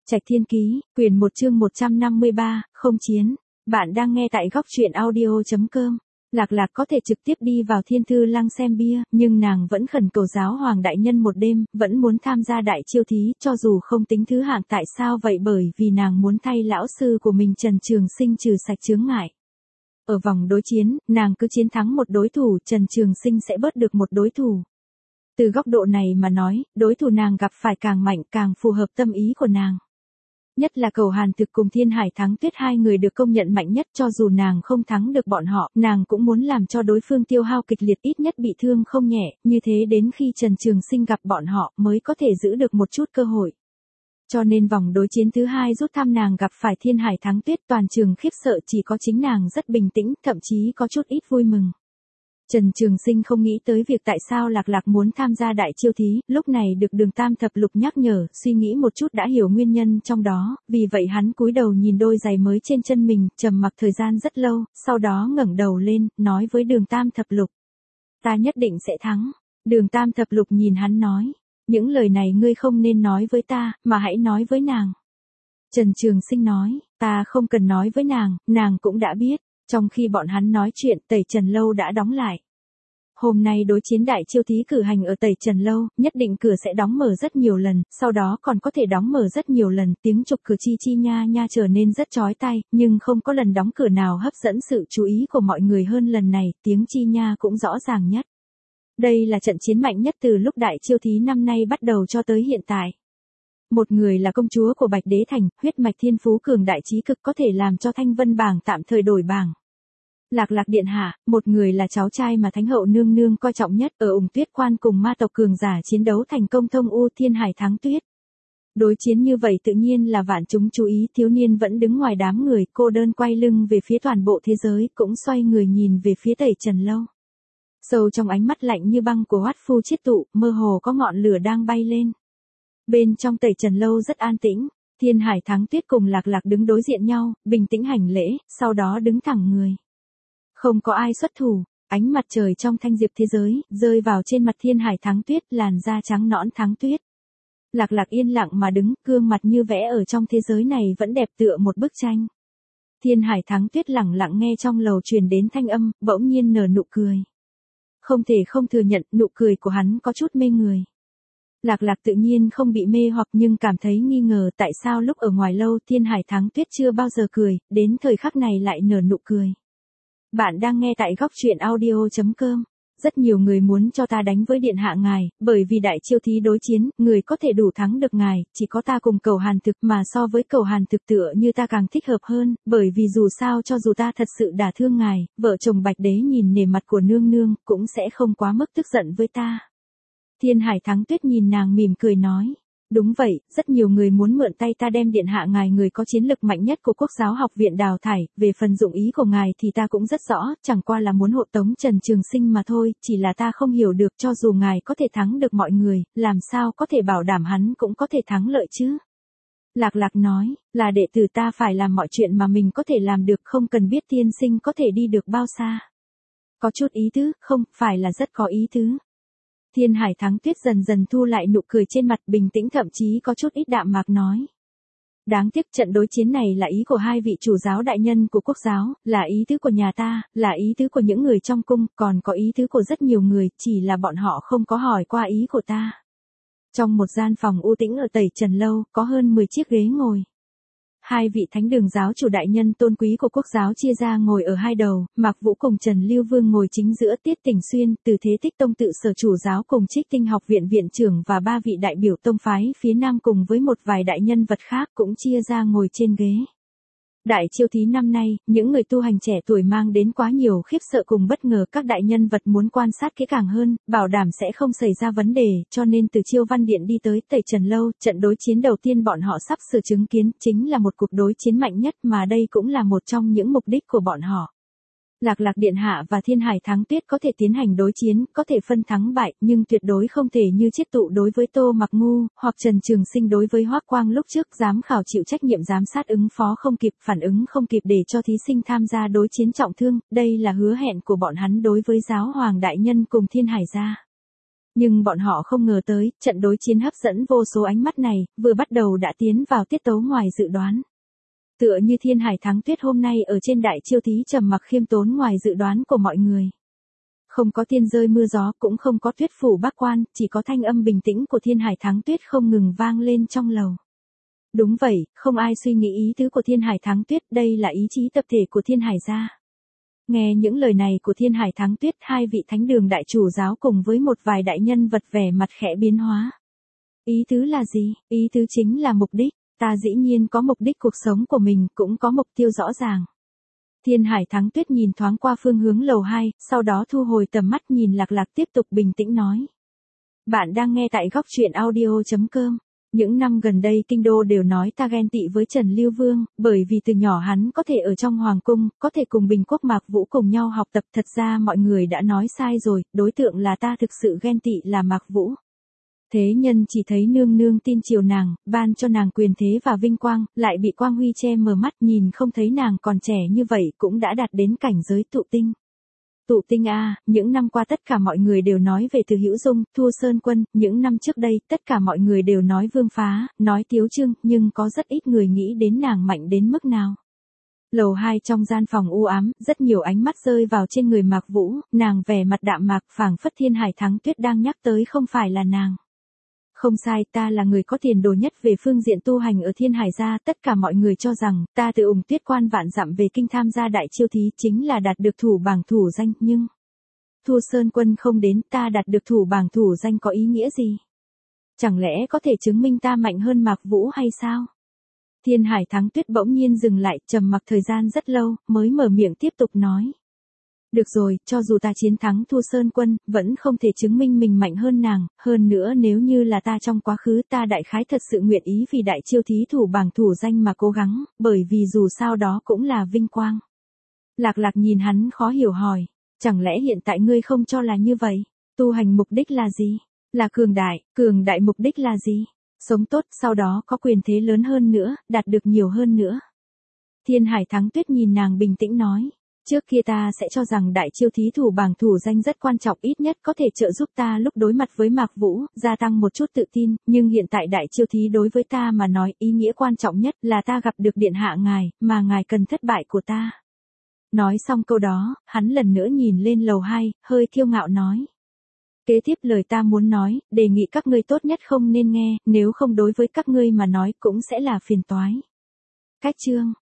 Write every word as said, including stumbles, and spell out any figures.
Trạch Thiên Ký, quyển một chương một trăm năm mươi ba, không chiến. Bạn đang nghe tại góc truyện audio chấm com. Lạc Lạc có thể trực tiếp đi vào Thiên Thư Lăng xem bia, nhưng nàng vẫn khẩn cầu giáo hoàng đại nhân một đêm, vẫn muốn tham gia đại chiêu thí, cho dù không tính thứ hạng. Tại sao vậy? Bởi vì nàng muốn thay lão sư của mình Trần Trường Sinh trừ sạch chướng ngại. Ở vòng đối chiến, nàng cứ chiến thắng một đối thủ, Trần Trường Sinh sẽ bớt được một đối thủ. Từ góc độ này mà nói, đối thủ nàng gặp phải càng mạnh càng phù hợp tâm ý của nàng. Nhất là Cầu Hàn Thực cùng Thiên Hải Thắng Tuyết, hai người được công nhận mạnh nhất, cho dù nàng không thắng được bọn họ, nàng cũng muốn làm cho đối phương tiêu hao kịch liệt, ít nhất bị thương không nhẹ, như thế đến khi Trần Trường Sinh gặp bọn họ mới có thể giữ được một chút cơ hội. Cho nên vòng đối chiến thứ hai rút thăm nàng gặp phải Thiên Hải Thắng Tuyết, toàn trường khiếp sợ, chỉ có chính nàng rất bình tĩnh, thậm chí có chút ít vui mừng. Trần Trường Sinh không nghĩ tới việc tại sao Lạc Lạc muốn tham gia đại chiêu thí, lúc này được Đường Tam Thập Lục nhắc nhở, suy nghĩ một chút đã hiểu nguyên nhân trong đó, vì vậy hắn cúi đầu nhìn đôi giày mới trên chân mình, trầm mặc thời gian rất lâu, sau đó ngẩng đầu lên, nói với Đường Tam Thập Lục: "Ta nhất định sẽ thắng." Đường Tam Thập Lục nhìn hắn nói: "Những lời này ngươi không nên nói với ta, mà hãy nói với nàng." Trần Trường Sinh nói: "Ta không cần nói với nàng, nàng cũng đã biết." Trong khi bọn hắn nói chuyện, Tẩy Trần Lâu đã đóng lại. Hôm nay đối chiến đại chiêu thí cử hành ở Tẩy Trần Lâu, nhất định cửa sẽ đóng mở rất nhiều lần, sau đó còn có thể đóng mở rất nhiều lần, tiếng chụp cửa chi chi nha nha trở nên rất chói tai, nhưng không có lần đóng cửa nào hấp dẫn sự chú ý của mọi người hơn lần này, tiếng chi nha cũng rõ ràng nhất. Đây là trận chiến mạnh nhất từ lúc đại chiêu thí năm nay bắt đầu cho tới hiện tại. Một người là công chúa của Bạch Đế Thành, huyết mạch thiên phú cường đại trí cực, có thể làm cho Thanh Vân bảng tạm thời đổi bảng. Lạc Lạc điện hạ, một người là cháu trai mà Thánh hậu nương nương coi trọng nhất, ở Ủng Tuyết Quan cùng ma tộc cường giả chiến đấu thành công thông u Thiên Hải Thắng Tuyết. Đối chiến như vậy tự nhiên là vạn chúng chú ý, thiếu niên vẫn đứng ngoài đám người, cô đơn quay lưng về phía toàn bộ thế giới, cũng xoay người nhìn về phía Tẩy Trần Lâu. Sâu trong ánh mắt lạnh như băng của Hoát Phu Chiết Tụ, mơ hồ có ngọn lửa đang bay lên. Bên trong Tẩy Trần Lâu rất an tĩnh, Thiên Hải Thắng Tuyết cùng Lạc Lạc đứng đối diện nhau, bình tĩnh hành lễ, sau đó đứng thẳng người. Không có ai xuất thủ, ánh mặt trời trong thanh diệp thế giới, rơi vào trên mặt Thiên Hải Thắng Tuyết, làn da trắng nõn Thắng Tuyết. Lạc Lạc yên lặng mà đứng, gương mặt như vẽ ở trong thế giới này vẫn đẹp tựa một bức tranh. Thiên Hải Thắng Tuyết lặng lặng nghe trong lầu truyền đến thanh âm, bỗng nhiên nở nụ cười. Không thể không thừa nhận, nụ cười của hắn có chút mê người. Lạc Lạc tự nhiên không bị mê hoặc nhưng cảm thấy nghi ngờ tại sao lúc ở ngoài lâu Thiên Hải Thắng Tuyết chưa bao giờ cười, đến thời khắc này lại nở nụ cười. Bạn đang nghe tại góc truyện audio chấm com. Rất nhiều người muốn cho ta đánh với điện hạ ngài, bởi vì đại chiêu thí đối chiến, người có thể đủ thắng được ngài, chỉ có ta cùng Cầu Hàn Thực, mà so với Cầu Hàn Thực tựa như ta càng thích hợp hơn, bởi vì dù sao cho dù ta thật sự đả thương ngài, vợ chồng Bạch Đế nhìn nể mặt của nương nương, cũng sẽ không quá mức tức giận với ta. Thiên Hải Thắng Tuyết nhìn nàng mỉm cười nói: "Đúng vậy, rất nhiều người muốn mượn tay ta đem điện hạ ngài, người có chiến lực mạnh nhất của Quốc giáo học viện đào thải, về phần dụng ý của ngài thì ta cũng rất rõ, chẳng qua là muốn hộ tống Trần Trường Sinh mà thôi, chỉ là ta không hiểu được, cho dù ngài có thể thắng được mọi người, làm sao có thể bảo đảm hắn cũng có thể thắng lợi chứ?" Lạc Lạc nói: "Là đệ tử ta phải làm mọi chuyện mà mình có thể làm được, không cần biết tiên sinh có thể đi được bao xa." Có chút ý tứ, không, phải là rất có ý tứ. Thiên Hải Thắng Tuyết dần dần thu lại nụ cười trên mặt, bình tĩnh thậm chí có chút ít đạm mạc nói: "Đáng tiếc trận đối chiến này là ý của hai vị chủ giáo đại nhân của Quốc giáo, là ý tứ của nhà ta, là ý tứ của những người trong cung, còn có ý tứ của rất nhiều người, chỉ là bọn họ không có hỏi qua ý của ta." Trong một gian phòng u tĩnh ở Tẩy Trần Lâu, có hơn mười chiếc ghế ngồi. Hai vị thánh đường giáo chủ đại nhân tôn quý của Quốc giáo chia ra ngồi ở hai đầu, Mạc Vũ cùng Trần Lưu Vương ngồi chính giữa, Tiết Tình Xuyên, Từ Thế Tích Tông tự sở chủ giáo cùng Trích Tinh học viện viện trưởng và ba vị đại biểu tông phái phía Nam cùng với một vài đại nhân vật khác cũng chia ra ngồi trên ghế. Đại chiêu thí năm nay, những người tu hành trẻ tuổi mang đến quá nhiều khiếp sợ cùng bất ngờ, các đại nhân vật muốn quan sát kỹ càng hơn, bảo đảm sẽ không xảy ra vấn đề, cho nên từ Chiêu Văn Điện đi tới Tẩy Trần Lâu, trận đối chiến đầu tiên bọn họ sắp sửa chứng kiến, chính là một cuộc đối chiến mạnh nhất, mà đây cũng là một trong những mục đích của bọn họ. Lạc Lạc điện hạ và Thiên Hải Thắng Tuyết có thể tiến hành đối chiến, có thể phân thắng bại, nhưng tuyệt đối không thể như Chiết Tụ đối với Tô Mặc Ngu, hoặc Trần Trường Sinh đối với Hoắc Quang lúc trước, giám khảo chịu trách nhiệm giám sát ứng phó không kịp, phản ứng không kịp để cho thí sinh tham gia đối chiến trọng thương, đây là hứa hẹn của bọn hắn đối với giáo hoàng đại nhân cùng Thiên Hải gia. Nhưng bọn họ không ngờ tới, trận đối chiến hấp dẫn vô số ánh mắt này, vừa bắt đầu đã tiến vào tiết tấu ngoài dự đoán. Tựa như Thiên Hải Thắng Tuyết hôm nay ở trên đại chiêu thí trầm mặc khiêm tốn ngoài dự đoán của mọi người. Không có tiên rơi mưa gió, cũng không có tuyết phủ bác quan, chỉ có thanh âm bình tĩnh của Thiên Hải Thắng Tuyết không ngừng vang lên trong lầu. Đúng vậy, không ai suy nghĩ ý tứ của Thiên Hải Thắng Tuyết, đây là ý chí tập thể của Thiên Hải gia. Nghe những lời này của Thiên Hải Thắng Tuyết, hai vị thánh đường đại chủ giáo cùng với một vài đại nhân vật vẻ mặt khẽ biến hóa. Ý tứ là gì? Ý tứ chính là mục đích, ta dĩ nhiên có mục đích cuộc sống của mình, cũng có mục tiêu rõ ràng. Thiên Hải Thắng Tuyết nhìn thoáng qua phương hướng lầu hai, sau đó thu hồi tầm mắt nhìn Lạc Lạc tiếp tục bình tĩnh nói. Bạn đang nghe tại góc truyện audio chấm com. Những năm gần đây kinh đô đều nói ta ghen tị với Trần Lưu Vương, bởi vì từ nhỏ hắn có thể ở trong hoàng cung, có thể cùng Bình Quốc Mạc Vũ cùng nhau học tập. Thật ra mọi người đã nói sai rồi, đối tượng là ta thực sự ghen tị là Mạc Vũ. Thế nhân chỉ thấy nương nương tin chiều nàng, ban cho nàng quyền thế và vinh quang, lại bị quang huy che mờ mắt, nhìn không thấy nàng còn trẻ như vậy cũng đã đạt đến cảnh giới tụ tinh. Tụ tinh a, những năm qua tất cả mọi người đều nói về Từ Hữu Dung, Thu Sơn Quân, những năm trước đây tất cả mọi người đều nói Vương Phá, nói Tiếu Trương, nhưng có rất ít người nghĩ đến nàng mạnh đến mức nào. Lầu hai trong gian phòng u ám, rất nhiều ánh mắt rơi vào trên người Mạc Vũ, nàng vẻ mặt đạm mạc, phảng phất Thiên Hải Thắng Tuyết đang nhắc tới không phải là nàng. Không sai, ta là người có tiền đồ nhất về phương diện tu hành ở Thiên Hải gia, tất cả mọi người cho rằng, ta từ ủng tuyết quan vạn dặm về kinh tham gia đại chiêu thí chính là đạt được thủ bảng thủ danh, nhưng Thu Sơn Quân không đến, ta đạt được thủ bảng thủ danh có ý nghĩa gì? Chẳng lẽ có thể chứng minh ta mạnh hơn Mạc Vũ hay sao? Thiên Hải Thắng Tuyết bỗng nhiên dừng lại, trầm mặc thời gian rất lâu, mới mở miệng tiếp tục nói. Được rồi, cho dù ta chiến thắng Thu Sơn Quân, vẫn không thể chứng minh mình mạnh hơn nàng, hơn nữa nếu như là ta trong quá khứ ta đại khái thật sự nguyện ý vì đại chiêu thí thủ bảng thủ danh mà cố gắng, bởi vì dù sao đó cũng là vinh quang. Lạc Lạc nhìn hắn khó hiểu hỏi, chẳng lẽ hiện tại ngươi không cho là như vậy? Tu hành mục đích là gì? Là cường đại, cường đại mục đích là gì? Sống tốt, sau đó có quyền thế lớn hơn nữa, đạt được nhiều hơn nữa. Thiên Hải Thắng Tuyết nhìn nàng bình tĩnh nói. Trước kia ta sẽ cho rằng đại chiêu thí thủ bảng thủ danh rất quan trọng, ít nhất có thể trợ giúp ta lúc đối mặt với Mạc Vũ, gia tăng một chút tự tin, nhưng hiện tại đại chiêu thí đối với ta mà nói ý nghĩa quan trọng nhất là ta gặp được điện hạ ngài, mà ngài cần thất bại của ta. Nói xong câu đó, hắn lần nữa nhìn lên lầu hai, hơi kiêu ngạo nói. Kế tiếp lời ta muốn nói, đề nghị các ngươi tốt nhất không nên nghe, nếu không đối với các ngươi mà nói cũng sẽ là phiền toái. Cách chương